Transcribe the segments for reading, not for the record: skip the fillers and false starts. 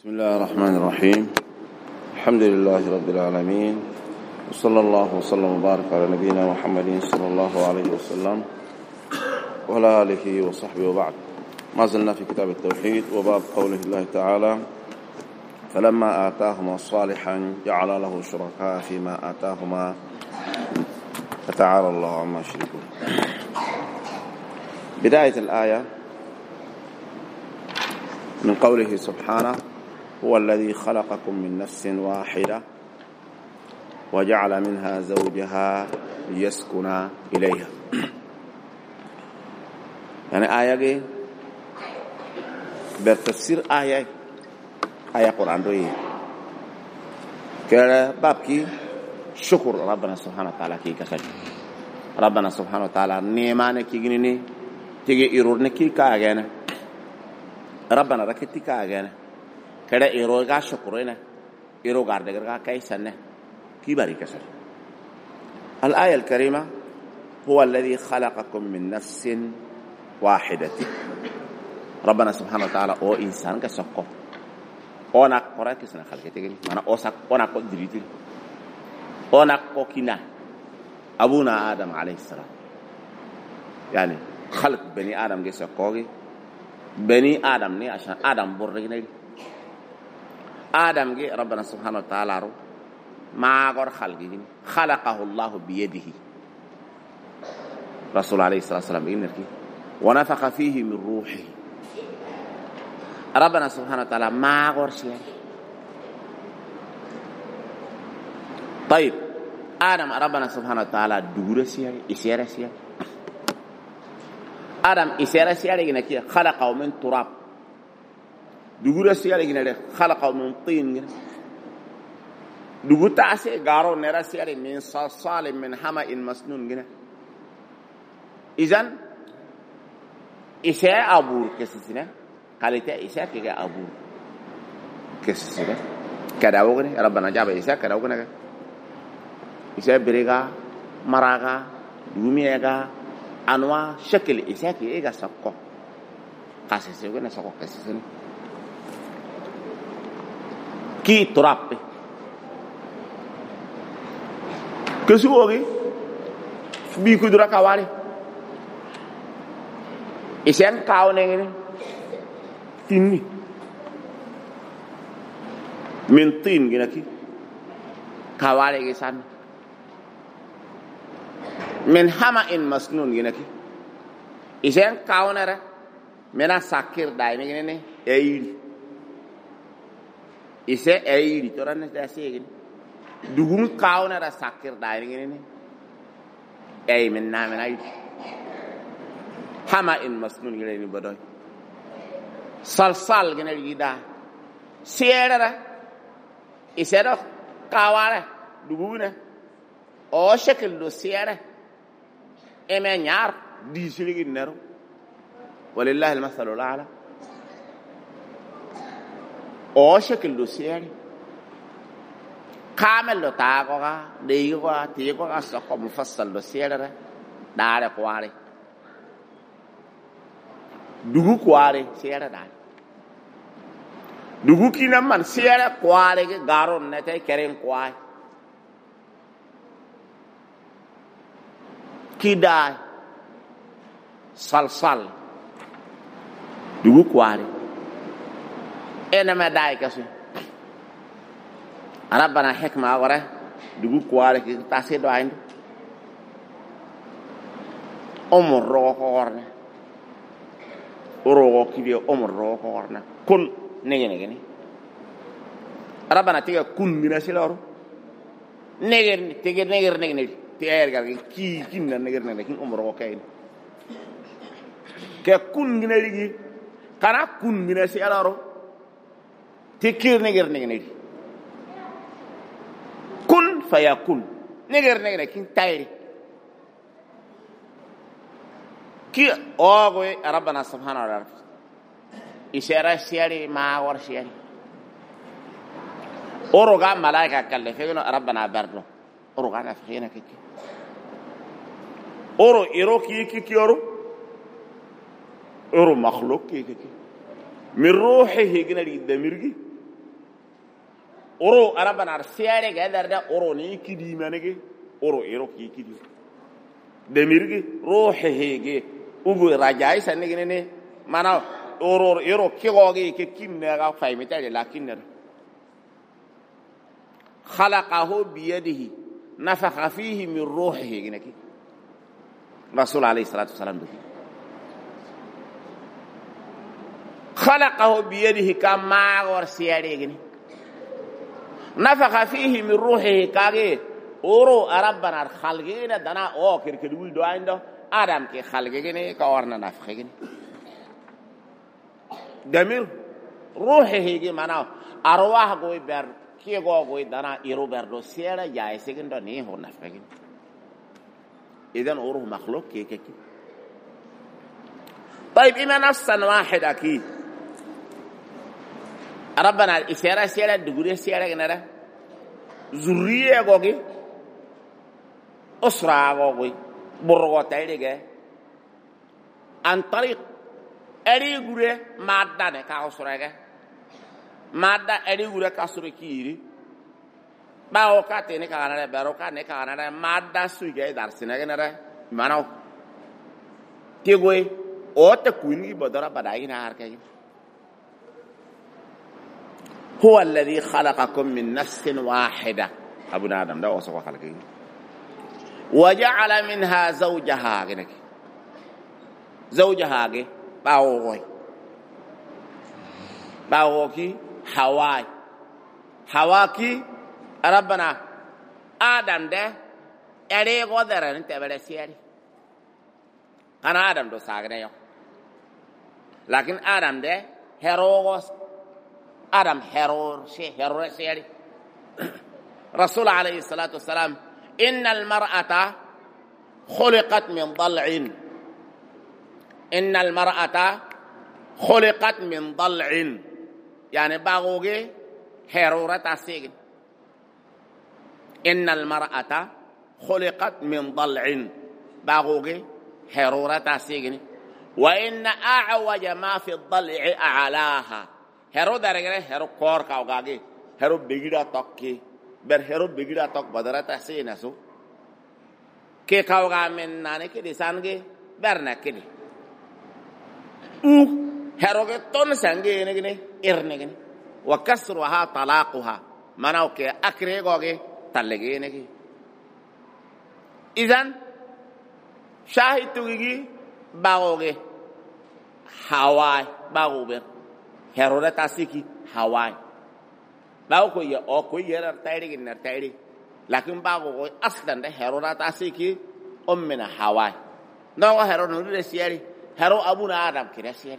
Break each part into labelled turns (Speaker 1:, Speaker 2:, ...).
Speaker 1: بسم الله الرحمن الرحيم. الحمد لله رب العالمين، وصلى الله وسلم وبارك على نبينا محمد صلى الله عليه وسلم وعلى آله وصحبه وبعد. ما زلنا في كتاب التوحيد وباب قوله الله تعالى: فلما آتاهما صالحا جعل له شركاء فيما آتاهما فتعالى الله عما يشركون. بداية الآية من قوله سبحانه: هو الذي خلقكم من نفس واحدة وجعل منها زوجها ليسكن إليها. يعني آية بالتفسير آية قرآن روي كلا بابكي شكر ربنا سبحانه وتعالى كي كسر ربنا سبحانه وتعالى نيمان كي جنني تيجي يرورن كي كأجنة ربنا ركتي كأجنة كذا إيروغا شكرنا إيروغا دعنا كيسنة كباري كسر. الآية الكريمة: هو الذي خلقكم من نفس واحدة. ربنا سبحانه وتعالى أو إنسان كسقط أنا قرأ كسنا خلقتين أنا أوسك أنا قدرتي أنا كوكينا أبونا آدم عليه السلام. يعني خلق بني آدم كسقوي بني آدم ني عشان آدم برجني آدم جي ربنا سبحانه وتعالى ما غير خلقه الله بيده. رسول عليه الصلاة والسلام إنكي ونفخ فيه من روحه. ربنا سبحانه وتعالى ما غير شيء. طيب آدم ربنا سبحانه وتعالى دور شيء إسير شيء. آدم إسير شيء لكن خلقه من تراب. دغورا سيالي غينا خلقه من طين دغوتا سي غارو نرا سيالي من صلصال من حمأ مسنون غينا. اذن إساء أبور كسسنا قالتا إساء كيغا أبور كسسنا كداو غني ربنا جاب إساء كداو غنا إساء بريغا مراغا دوميغا انواع شكل إساء كيغا سقو قاسسي غنا سقو كسسنا كي تراب كسوغي بيكو درا كوالي إسان كاو نيني تيني من طين جنكي كوالي إسان من حمأ مسنون جنكي إسان كاو نرى منا ساكير دايني جنني أيلي إسا أيدي ترى نسأسيجن دهون كاونا راسكير دايرين أي من نام أيدي هما إن مسنون جلني بدوي صلصال جنري دا سيرة إسا كاوانا دهونا أو شكل دو سيرة إما نيار ديسلي جنرو ولله المثل الأعلى. أو شكل دوسيري كامل لو تاغوغا ديغوغا تيغوغا سوكو مفصل دوسيري داري قواري دوغو قواري سيري داري دوغو كينا من سيري قواري غارون نتاي كرين قواري كي داي صلصال دوغو قواري إنما داي كسي ربنا حكمة ورا دغو كوالك تاسي دوين أمر روحورنا روح كذي أمر روحورنا كن نيجي ربنا تيجي كن من أسيلارو نيجي تيجي تيجي كذي كي كنا نيجي كن أمر روحين ككن نيجي كنا كن من أسيلارو تكير نيجر كن فيكون نيجر كين تايري كي أوغوي ربنا سبحانه وتعالى إشارة سياري ما ور سياري أوروغا ملاك كلفين ربنا بردو أوروغا نفخينا كي أورو إيرو كي أورو مخلوق كي من روحه جنري دميرجي oro arabana siare ga darda oro ni kidi manege oro ero ki kidi demirgi ruhihi ubu rajai sanne ne mana oro ero kigoge ke kinne ga faymita la kinne خلقه بيده نفخ فيه من روحه جنكي رسول عليه الصلاة والسلام بكي خلقه بيده كما ورسياري جني نفخ فيه من روحه كاغي اورو ربنا الخلقين دنا او كركدول دو عندو ادم كي خلقين كورنا نفخ جني دمير روحه جي معنا ارواح غوي بر كي غوي دنا يرو بردو سيرا جاي سيغندو ني هو نفخ جني اذا اورو مخلوق كي طيب إما نفسا واحد أكيد ربنا الإشارة سيارة دقوري سيارة كنرا ذرية غوغي أسرة غوغي برغوتاي لغا عن طريق أري غوري مادة نكا أسرة مادة أري غوري كاسوري كيري باوكا تيني كغانا باروكا نكا مادة سويغي دارسينا كنرا مانو تيغوي او تكويني بدر بداينا هركي هو الذي خلقكم من نفس واحدة أبو آدم ده وصف خلقه وجعل منها زوجها كنك زوجها كي باوكي حواكي ربنا آدم ده أري غدر أنت بلا سياري أنا آدم دو ساقنا يو لكن آدم ده هيروغوس آدم هيرور سيري رسول عليه الصلاة والسلام إن المرأة خلقت من ضلع إن المرأة خلقت من ضلع يعني باغوغي هيرورة تاسيغن إن المرأة خلقت من ضلع باغوغي هيرورة تاسيغن وإن أعوج ما في الضلع أعلاها هيرو درجة هيرو كور كاوغاغي هيرو بيجيدا توكي بر هيرو بيجيدا توك بدرة تاسينسو كي كاوغا من ناني كدي سانغي برنا كدي هيرو كتون سانغي نغني إرنغني وكسرها طلاقها مناو كي أكري غوغي تلغي نغي إذن شاهد توغي باغوغي هواي باغوبر هيرورا تاسيكي هواي باغو يا او كو يرر تايري نر تايري لكن باغوغي اصلا ده هيرورا تاسيكي امنا هواي نو هيرو نور سياري هيرو ابونا ادم كده سياري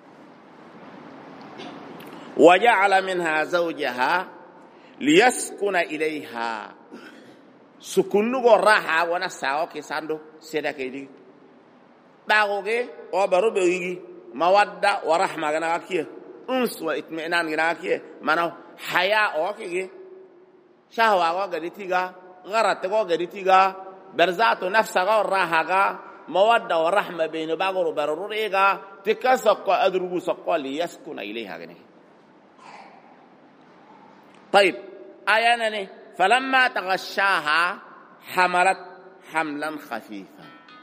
Speaker 1: وجعل منها زوجها ليسكن اليها سكنو راحه ونساو كيساندو سيدا كيدي باغوغي او برو بيغي مودة ورحمة غناكيه انس واطمئنان غناكيه منو حياء اوكي شهوة غديتيغا غرت غديتيغا برزات نفس راحة مودة ورحمة بين باغو بروريغا تكسق ادرغو سق ليسكن اليها غني طيب ايانني فلما تغشاها حملت حملا خفيفا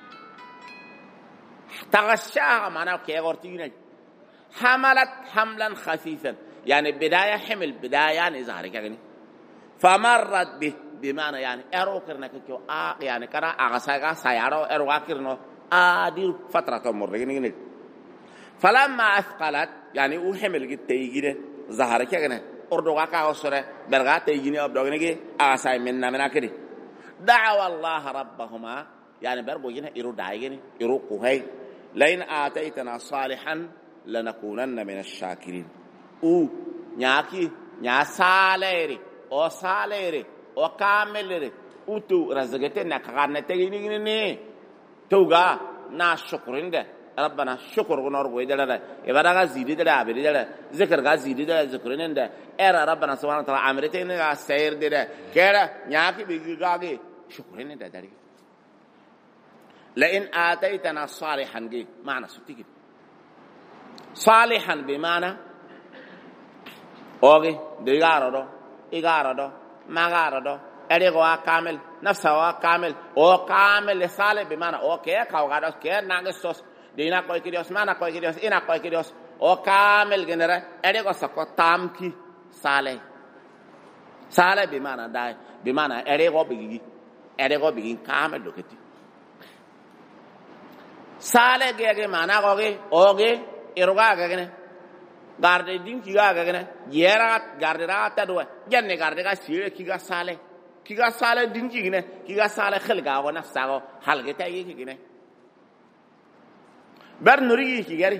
Speaker 1: تغشاها معناه كي غورتينا حملت حملا خفيفا يعني بداية حمل بداية يعني ظهر كأني فمرت به بمعنى يعني أروكرنا كيو يعني كنا أغساقا سيارو أروكرنا دير فترة تمر كأني فلما أثقلت يعني وحمل جت تيجي ظهر كأني أردوغا كأوسرة برغا تيجيني أبدوغني أغساي منا كده دعوا الله ربهما يعني بربوجينا إرو دايجني إرو كوهي لئن آتيتنا صالحا لنكونن من الشاكرين او نياكي نيا ساليري او ساليري او كاملري او تو رزقتنا كغانتيني ني توغا نا شكرين ده ربنا شكر ونور ويدلا يبدا زيدي ده ابي ده ذكر غا زيدي ده ذكرين ده ار ربنا سبحانه وتعالى امرتين غا سير ده كيرا نياكي بيغاغي شكرين ده داري لئن آتيتنا صالحا جي معنى ستيجي صالحا بمعنى اوغي ديغارو igara do magara do erego wa kamel nafsa wa kamel o kamel sale be mana o ke kawga do ke nangesos dina koy kidios mana koy kidios ina koy kidios o kamel genera erego sako tamki sale be mana dai be mana erego bigi kamel doketi sale gege mana goge oge eroga gege garde din kiga gege yera garde ra ta do janne garde ga sire kiga sale din kigine kiga sale khilga wa nafsa go halge ta yi kigine bar nuri kigari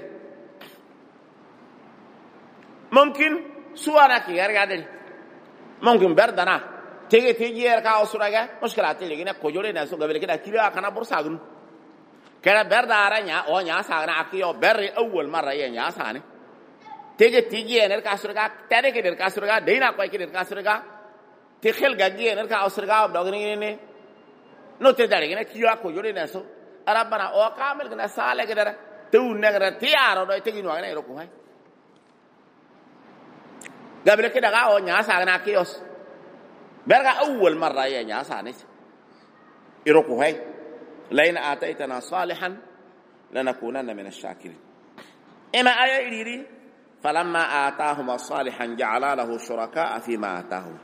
Speaker 1: mumkin suara kigari gadel mumkin bar dana tege yer ka osuraga mushkilat ligine ko jore na so gabel kida kila kana bursagun kera ber daranya o nya sagna akiyo ber awwal marra ya nya sane tege yer ka osuraga tere ke der ka osuraga deina ko ke der ka osuraga te khel gagi yer ka osuraga dogni ne no te dare ne kiyo ko jore na so arabana o kamel gna sale ke der tu negra tiaro do tegi no ne ro ko hay gabel kida ga o nya sagna akiyo berga awwal marra ya nya sane iro ko hay لئن آتيتنا صالحا لنكونن من الشاكرين إما آية إليري فلما آتاهما صالحا جعل له شركاء فيما آتاهم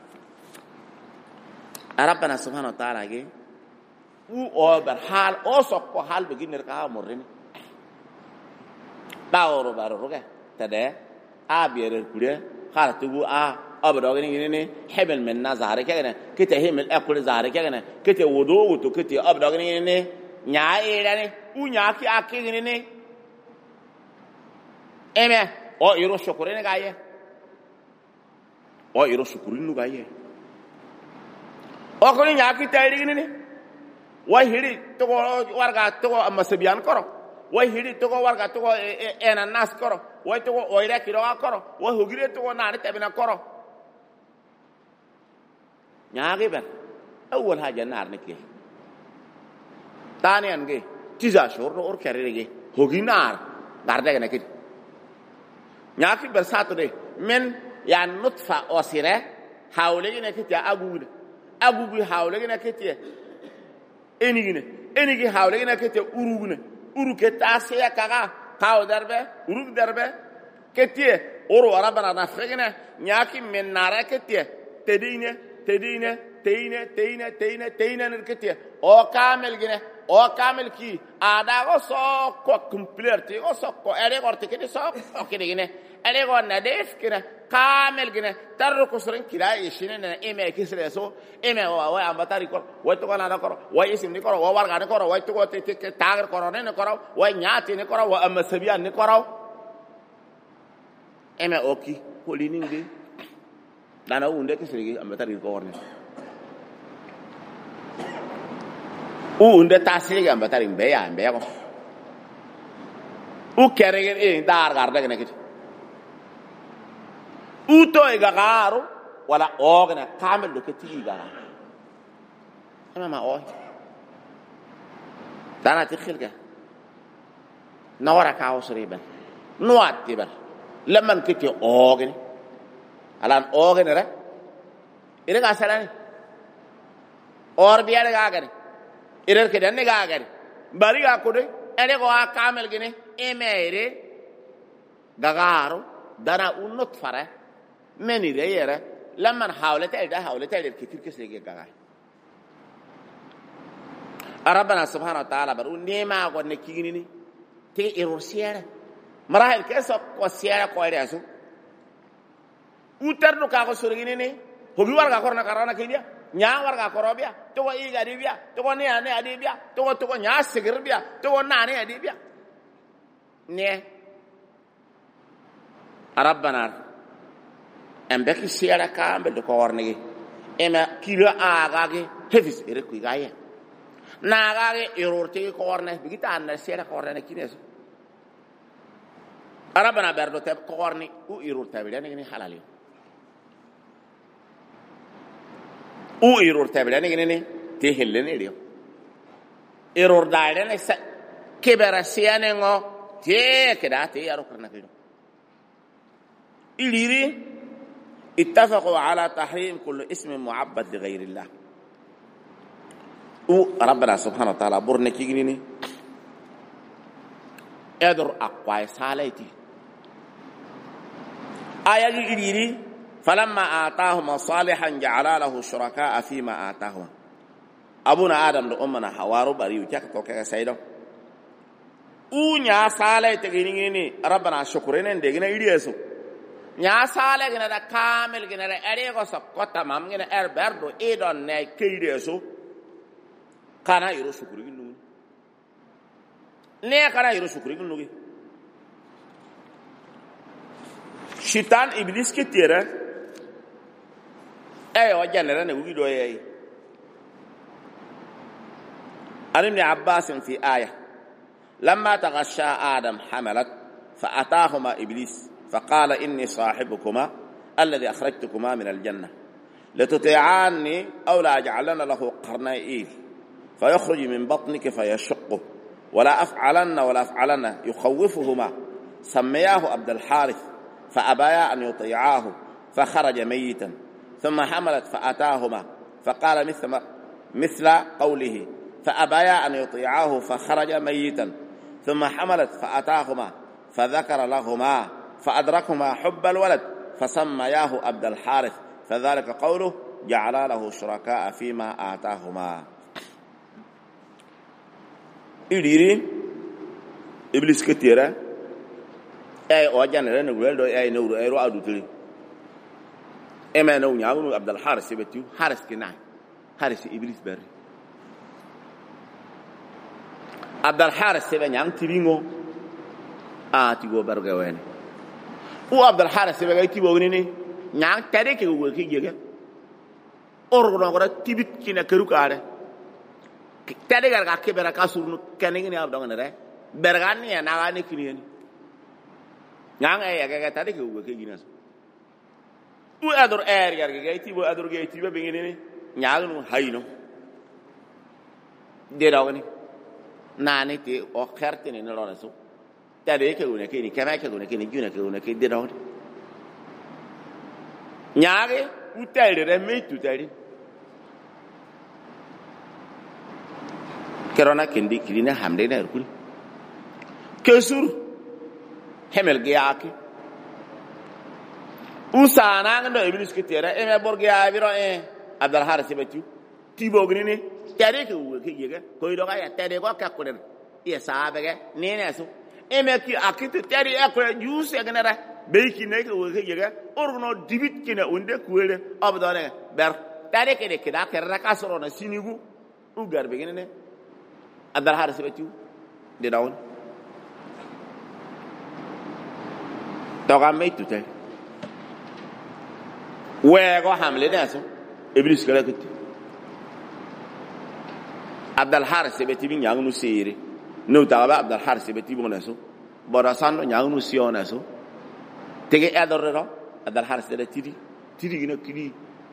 Speaker 1: ربنا سبحانه وتعالى او برحال او سوكو حال بگين نركا مرين باورو بارو تده ابير كوده خالتو أبدأ يعني حمل من نزارة كأنه كته حمل أكل زارة كأنه كته ودو وتو كته أبدأ يعني نياي يعني ونياكي أكيد يعني إما أو يرو شكرين غاية أو يرو شكرين غاية أو كوني نياكي تايري يعني وهيري تقول وارجع تقول أما سبيان كرو وهيري تقول وارجع تقول أنا الناس كرو وتقول ويرا كيلو كرو وهجري تقول نار تبينا كرو نياغي بن اول حاجه نار نكي ثاني انغي تيزا شور اور كاريغي هوغي نار غاردغ نكي نياكي برساتو دي من يا نطفه اوسيره حاولي نكي اغوغي حاولي نكي انيغي حاولي نكي اوروغي تاسيا كاغا كاو دربه اوروغ دربه كتي اورو ربنا نافغنا نياكي من نار كتي تينا نركتي او كامل كي ادا سو كو كومبليت او سو كو اري غورتي كدي سو اوكي غينه اري غو نديف كده كامل غينه تركو سرن كدا يشين ايمي كيسرسو ايمي وا امباتاري كو ويتو كنا كو ويسم ني كو وارغا ني كو ويتو كو تاغر كو ني كو ونياتي ني كو وامسبيان ني كو ايمي اوكي كولينينغي dana unde kisrigi ambatari ko orne unde tasrigi ambatari mbe ko u kerege dar garda gene kiti u to igaro wala ogna kamel do kiti igara ma o dana tikhilga nawara ka osriban nuat tibar lamman kiti ogni alan ogene ra ire ga salani or biare ga gani ire ke danne ga gani bari ga kude ene go kamel gene emere gagaro dana unnot fara meni re yere lamman hawlata ida kitir kesege gaga rabbana subhanahu wa ta'ala baru nema go ne kigini ni te irosiere marahil keso ko siara ko ire asu utar no ka ko sorgini ne hobi warga korna karana kidia nya warga korobia to ko iga dibia to ko ne ane adibia to ko nya sigirbia to ko na ne adibia ne rabbana ambeki siara ka ambe ko warnigi ema kira agage hefis ere ku gaye na agage erorte ko warne bigita an siara ko warne kineso rabbana berdo te ko warni u erorte be ne halali u error tabela ne te hellen dio error daire ne sa kebera siane ngo te keda te yaro karna kido iliri اتفقوا على تحريم كل اسم معبد لغير الله وربنا سبحانه وتعالى برنا كيغنيني ادر اقواي ساليتي آية إليري فلما آتاهما صالحا جعل له شركاء فيما آتاهما أبونا آدم لأمنا حوارو بريو كيك توكيك سيدو nya sala tegini ni rabbana shukrinen de gina iriyesu nya sala gina da kamel gina da ere ko sokota mam gina berdo idon ne kiriyesu kana iru shukuri ginu ne kana iru shukuri ginu shitan iblis ke tira o janera ne wido yey ابن عباس في آية لما تغشى آدم حملت فأتاهما إبليس فقال إني صاحبكما الذي أخرجتكما من الجنة لتطيعاني أو لا أجعلن له قرنين فيخرج من بطنك فيشقه ولا أفعلن يخوفهما سمياه عبد الحارث فأبايا أن يطيعاه فخرج ميتا ثم حملت فأتاهما فقال مثل قوله فأبايا أن يطيعاه فخرج ميتا ثم حملت فأتاهما فذكر لهما فأدركهما حب الولد فسمياه عبد الحارث فذلك قوله جعل له شركاء فيما آتاهما إليري إبليس كتيرا أي أوجان لنا دو أي نور أي رؤى دوتلي إما نو نعم عبد الحارث يبتيو حارث كناي حارث إبليس بري عبد الحارث سبن yang tibingo tigo barga wene عبد الحارث سبن tibo ni yang tade ke wo ki jege orgo ngora tibit kina kerukare tade gar ke bera kasuru kenengi ni abdo ngene re bergani na gani kini yang ga tade ke wo ki ginas ador gar ga tibo ador ga tibo be ngene nyagnu hayno de dawni nani te o kherte ni lona so tade ke une ke ni kama ke une ke ni juna ke une ke de dawni nyaage utelde re me tutali kerona kendi kilina hamde na rukul kesur hemel giaki usana ngando iblis ke tera e me borgia biro abdal harith betu tibogni ni tade ke wo ke yega ko do ga ya tade ko ka kulen ya sabe ge ni ne so e me ki akitu tade e ko juice e gnara be ki ne ke wo ke yega orno dibit ki na unde kuele abdane ber tade ke de ke da ke raka soro na sinigu u garbe ge ne abdal harith betu de dawon to ga me tutel we go hamle ne so iblis kala kutti عبد الحارث بيتي بين يانو سيري نو تابا عبد الحارث بيتي بونسو براسان يانو سيونسو تيجي ادورو عبد الحارث ده تيدي غنا كلي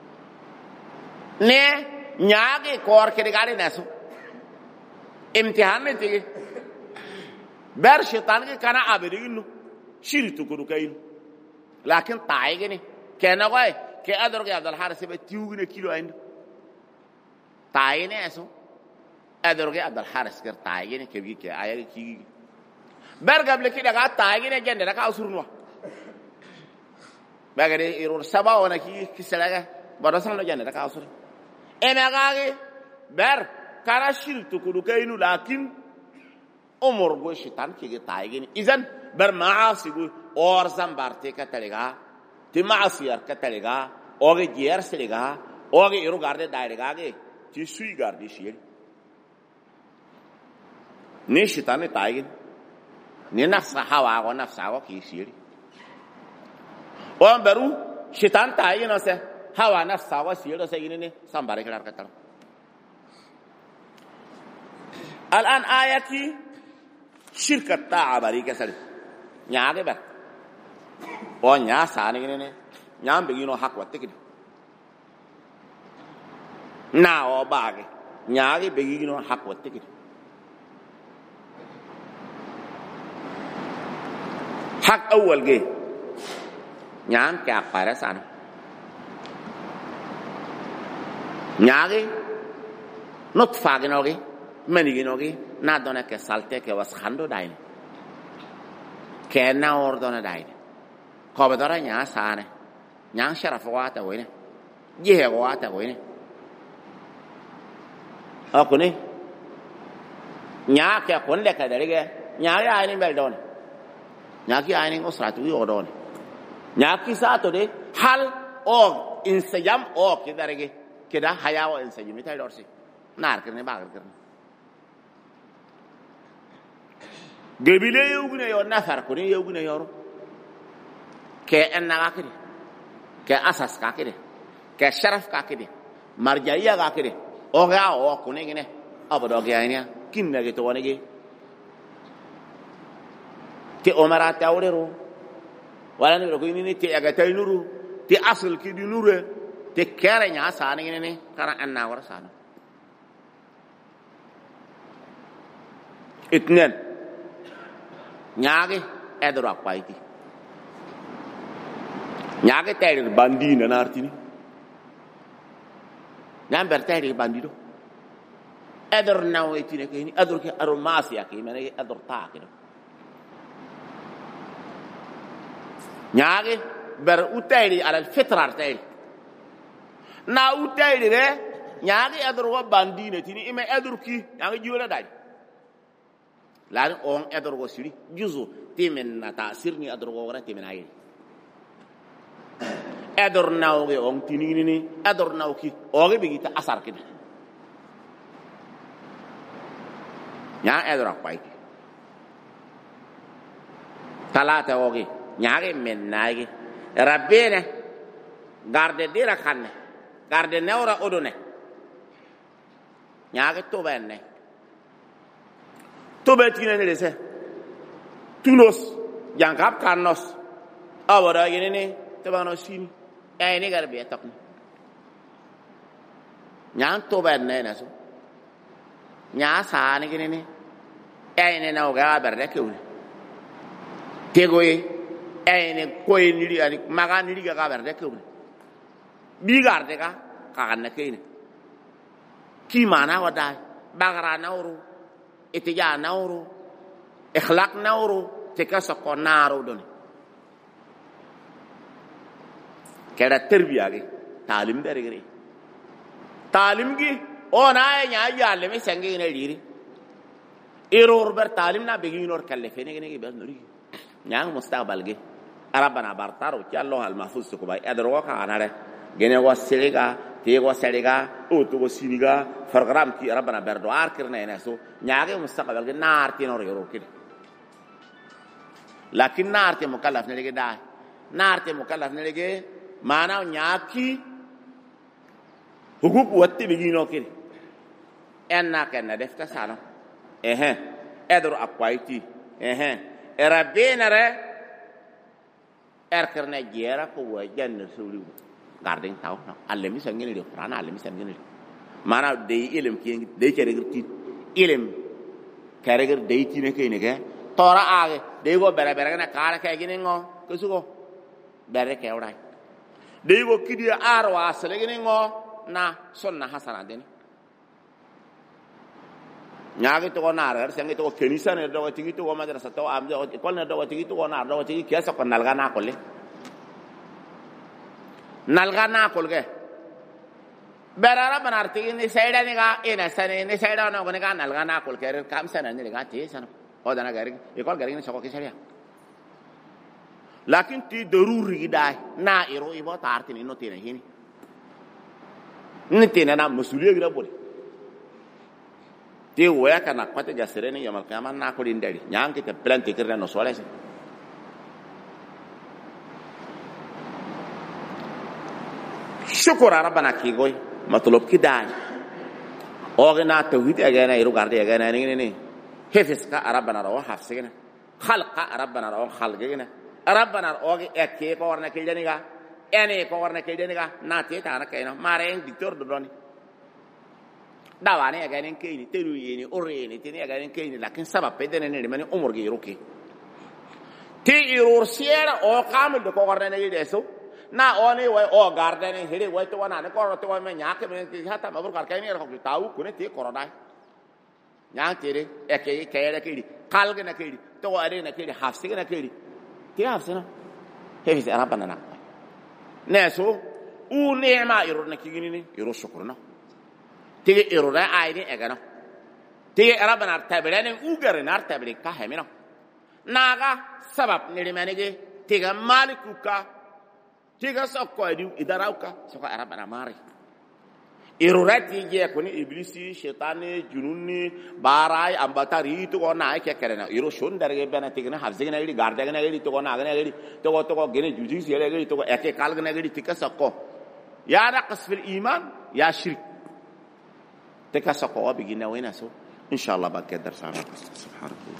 Speaker 1: ني نياغي كور كدي غاري نسو امتحان تيجي بير شيطان كان ابرينو شيرتو كروكاين لكن تايغني كان غاي كي ادورو عبد الحارث بيتي غنا كيلو اند تايني اسو ادرغي عبد الحارث كر تايغني كبي كي ايغي كي برغبل كي دغا تايغني جند دكا اسرنوا bagade irur saba ona ki selaga barasan lo jane daka asur emagage ber karashil tukuru kainu lakin umur go shitan ki taigini izan ber maasi go or zambarte ka talega ti maasiyar ka talega oge gier selega oge iru garde dairega ge ti sui gardi shi ne shitan taigin ne nafsa hawa go nafsa go ki shi وان برو شيطان تاي نسه هوا نفس سوا سيرو سيني سامباري كلار كتر الان اياتي شركه تا باري كسر نياغي بر او نيا ساني ني نيام بينو حق وات كده نا او باغي نياغي بينو حق وات كده حق اول جه nyam kya para sana nyaage not faaginoge maniginoge na dona ke salte ke was khando daine ke na ordona daine ko badara nya sane nya sharafa wata wene je wata wene akune nya ke kon le ka derege nya ya ni bel don nya ki ani usratu yo don nya ki sato de hal o insajam o ke derege ke da haya o insajimi tay dorsi nar kirne bagar kirne gebile yugune yo nafar ko ni yugune yoro ke enna akide ke asas ka kide ke sharaf ka kide marjaiya ka kide o ga o ko ne gine abado ga ina kinna ge to woni ge te omara tawrero wala ni ko ni te aga tay nuru te asal ki di nure te kere nya sa ni ne kara anna war sa itnen nyaage edro akwaiti nyaage tayri bandina nartini namber tayri bandido edro nawetine kini edro ke aro masiya ke mene edro taakino nyaage ber utayri ala fitrar tayri na utayri re nyaage edro bandina tini ime edro ki nyaage jiwala daj lan on edorgo siri juzu timen na tasirni edorgo wara timen ayi edor nawge on tinini ni edor nawki oge bigita asar kidi nya edor akwai talata oge nyaage men naage rabbene garde dira kanne garde newra odone nyaage to benne to betina ne lese tunos jankap kanos awara yene ne te bano sini ay ne garbe takni nyaan to benne na so nya sa ne gene ne ay ne na ga berde ke wuli tegoye ay ne koy niri ani maga niri ga berde ke wuli bi garde ka kan ke ne ki mana wada bagara nawru اتجاه نورو اخلاق نورو تكسق نارو دون كده تربيه دي تعليم درغري تعليم جي انا يا يعلم سنگي نيري ايرور بر تعليم نا بيغينور كلفيني ني بس نوري نيان مستقبل جي ربنا بارتارو كي الله المحفوظ كو باي ادرو كانا ده gene wa seliga te wa seliga o to siniga program ki rabbana berdo arkirna ene so nyaage mustaqbal ge narti no yoro kid lakin narti mukallaf ne ge dai narti mukallaf ne ge mana nyaaki hukuk watti bigino kid enna kenna defta sano edro akwaiti rabbina re arkirna jera ko wa janna sulu garden taw no alle mi sangene de qur'ana alle mi sangene mana de ilm ki de kere ti ilm kere de ti ne ke ne ke tora age de go bere bere na kala ke gine ngo kusugo bere ke ora de go kidi arwa asle gine ngo na sunna hasana den nyaage to na ar sangi to kenisa ne do tigi to madrasa to am do ko ne do tigi to na do tigi kesa ko nalga na ko le nalga na kolge berara banarti ni saida ni ga ina sane ni saida no ne ga nalga na kol ker kam sana ni ga ti sana o dana gari e kol gari ni sako ke sharia lakin ti daruri dai na iro ibo tarti ni no tine hini ni tine na masuliya gira bole ti waya kana kwate jasere ni yamal kama na ko dindari nyanke te plante kirna no solese شكر ربنا كيغوي مطلوب كداي اوغنا توحيد اغانا يرو غاردي اغانا ني حفظ کا ربنا رو حفظنا خلق ربنا رو خلقنا ربنا اوغي اكي کو ورنا كيدنيغا اني کو ورنا كيدنيغا ناتي تانا كاينا مارين دكتور دوني داواني اغانين كيني تلويني اوريني تني اغانين كيني لكن سبب بدن ني ماني عمر غيروكي تي يرور سيرا او كامل دو کو ورنا ني ديسو na oni wa o garden hiri wa to wana ne ko to wa me nya ke me hata ma bur kar kai ne ko tawu ku ne ti ko dai nya tere e ke re ke ri kal ge na ke ri to wa re na ke ri hafsi ge na ke ri ti hafsi na he fi rabbana na ne so u neema irur na kigini ni iru shukurna tege irura ayni egana tege rabbana tabirane u gare nar tabiri ka hemina naga sabab ni manege tega malikuka tega sokko edi idarauka sokko rabbana mari irurati je ko ni iblisi shaytani jununni barai ambatari to na ke kerena iru shon darge bena tigna hafzina edi gardagna edi to na agna edi to gene juji sele edi to eke kalgna edi tika sokko يا نقص في الإيمان يا شرك تكسقوا بجنا وين سو إن شاء الله بقدر سبحانك